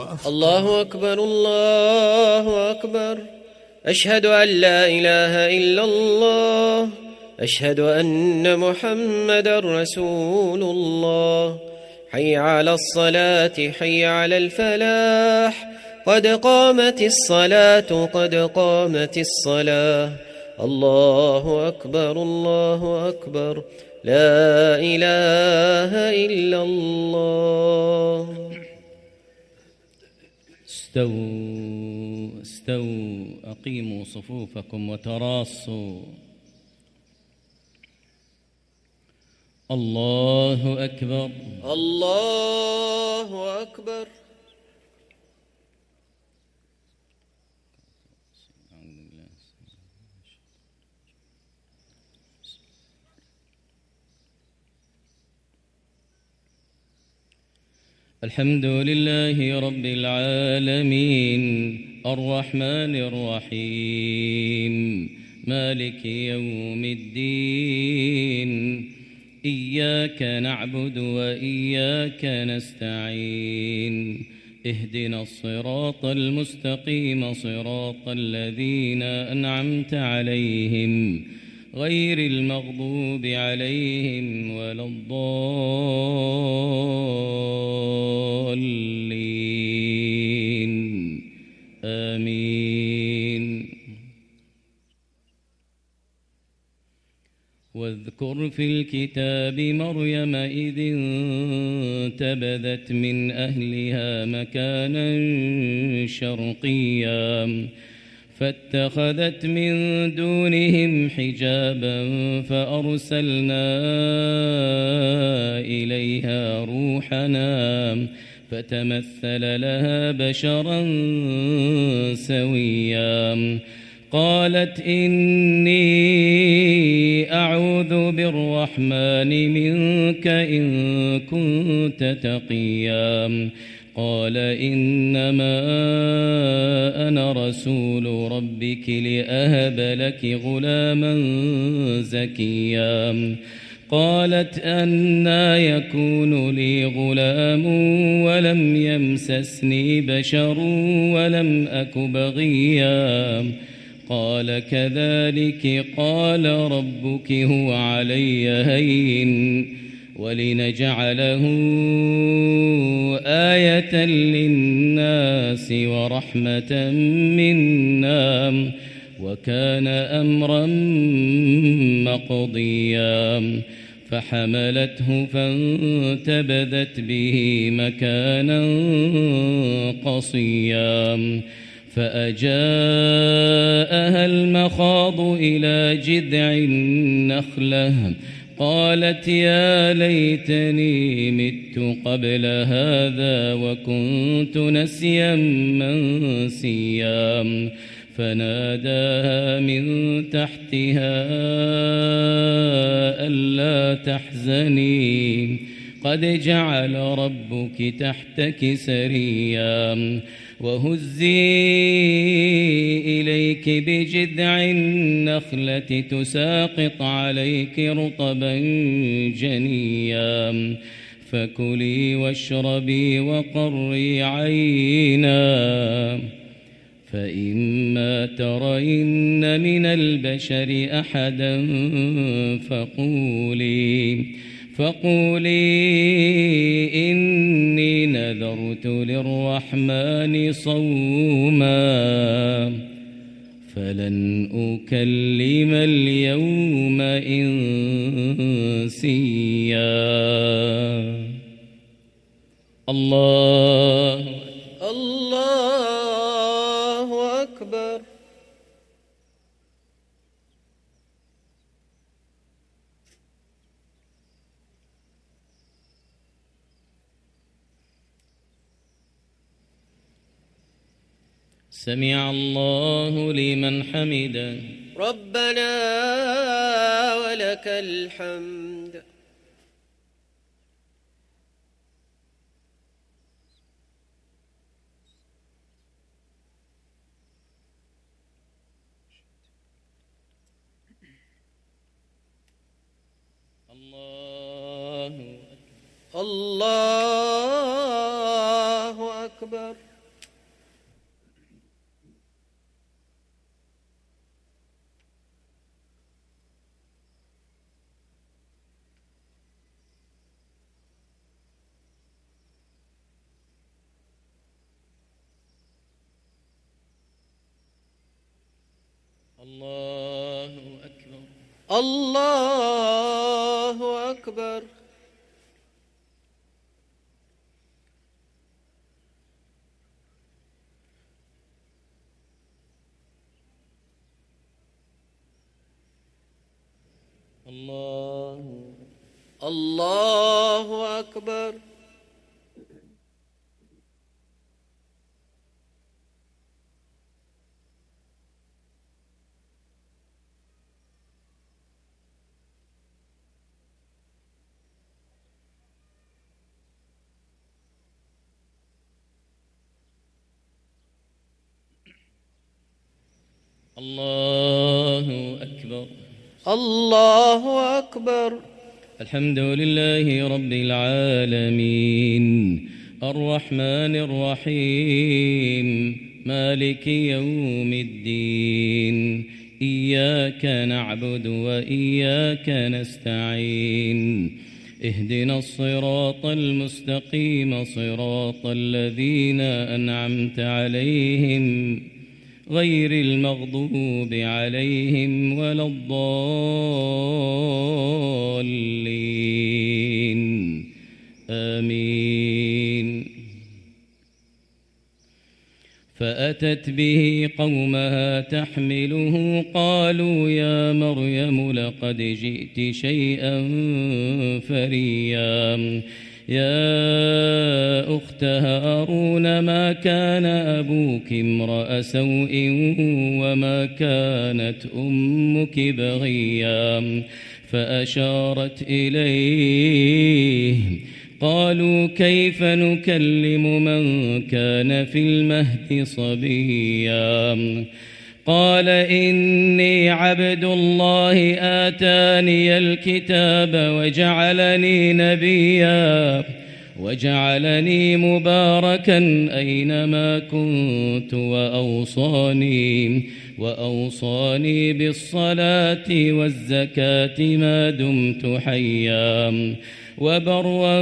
الله أكبر الله أكبر. أشهد أن لا إله إلا الله. أشهد أن محمدا رسول الله. حي على الصلاة حي على الفلاح. قد قامت الصلاة قد قامت الصلاة. الله أكبر الله أكبر. لا إله إلا الله. استووا أقيموا صفوفكم وتراصوا. الله أكبر الله أكبر. الحمد لله رب العالمين الرحمن الرحيم مالك يوم الدين. إياك نعبد وإياك نستعين. اهدنا الصراط المستقيم صراط الذين أنعمت عليهم غير المغضوب عليهم ولا الضالين. آمين. واذكر في الكتاب مريم إذ انتبذت من أهلها مكانا شرقيا فاتخذت من دونهم حجابا فأرسلنا إليها روحنا فتمثل لها بشرا سويا. قالت إني أعوذ بالرحمن منك إن كنت تقيا. قال إنما أنا رسول ربك لأهب لك غلاما زكيا. قالت أنى يكون لي غلام ولم يمسسني بشر ولم أك بغيا. قال كذلك قال ربك هو علي هين ولنجعله آية للناس ورحمة منا وكان أمرا مقضيا. فحملته فانتبذت به مكانا قصيا. فأجاءها المخاض إلى جذع النخلة قالت يا ليتني مت قبل هذا وكنت نسيا منسيا. فناداها من تحتها ألا تحزني قد جعل ربك تحتك سريا. وهزي إليك بجذع النخلة تساقط عليك رطبا جنيا. فكلي واشربي وقري عينا. فإما ترين من البشر أحدا فقولي إني نذرت للرحمن صوما فلن أكلم اليوم إنسيا. الله أكبر. سمع الله لمن حمده. ربنا ولك الحمد. الله أكبر. الله أكبر. الله أكبر. الله أكبر. الله أكبر. الله أكبر. الحمد لله رب العالمين الرحمن الرحيم مالك يوم الدين إياك نعبد وإياك نستعين اهدنا الصراط المستقيم صراط الذين أنعمت عليهم غير المغضوب عليهم ولا الضالين آمين. فأتت به قومها تحمله قالوا يا مريم لقد جئت شيئا فريا يا أخت هارون ما كان أبوك امرأ سوء وما كانت أمك بغيا فأشارت إليه قالوا كيف نكلم من كان في المهد صبيا قال إني عبد الله آتاني الكتاب وجعلني نبيا وجعلني مباركا أينما كنت وأوصاني بالصلاة والزكاة ما دمت حيا وبرا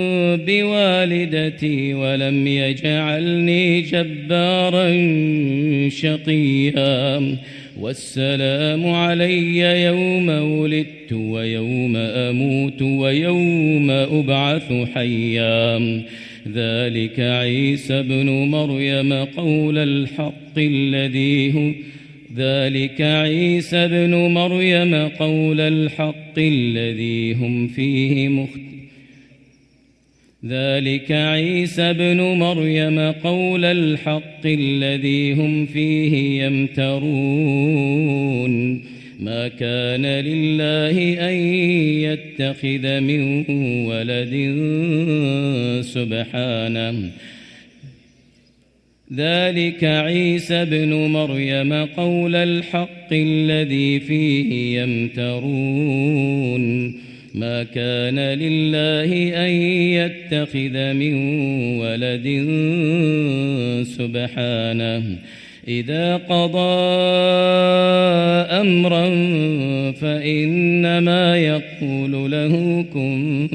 بوالدتي ولم يجعلني جبارا شقيا والسلام علي يوم ولدت ويوم أموت ويوم أبعث حيا ذلك عيسى ابن مريم قول الحق الذي هم فيه يمترون ما كان لله أن يتخذ من ولد سبحانه ذلك عيسى ابن مريم قول الحق الذي فيه يمترون ما كان لله أن يتخذ من ولد سبحانه إذا قضى أمرا فإنما يقول له كن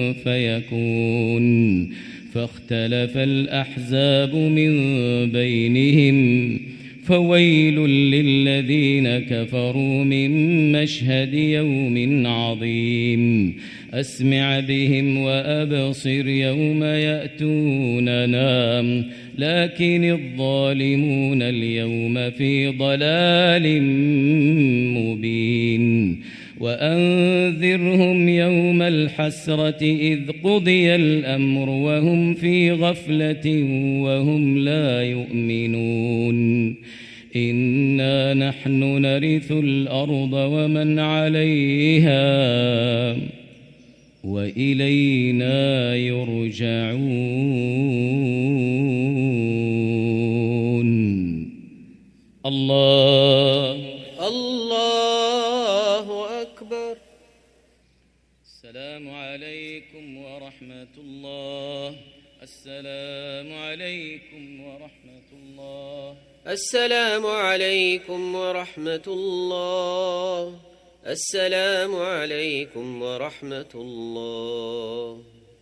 فيكون فاختلف الأحزاب من بينهم فويل للذين كفروا من مشهد يوم عظيم أسمع بهم وأبصر يوم يأتوننا لكن الظالمون اليوم في ضلال مبين وأنذرهم يوم الحسرة إذ قضي الأمر وهم في غفلة وهم لا يؤمنون إنا نحن نرث الأرض ومن عليها وإلينا يرجعون. الله أكبر. السلام عليكم ورحمة الله. السلام عليكم ورحمة الله. السلام عليكم ورحمة الله. السلام عليكم ورحمة الله.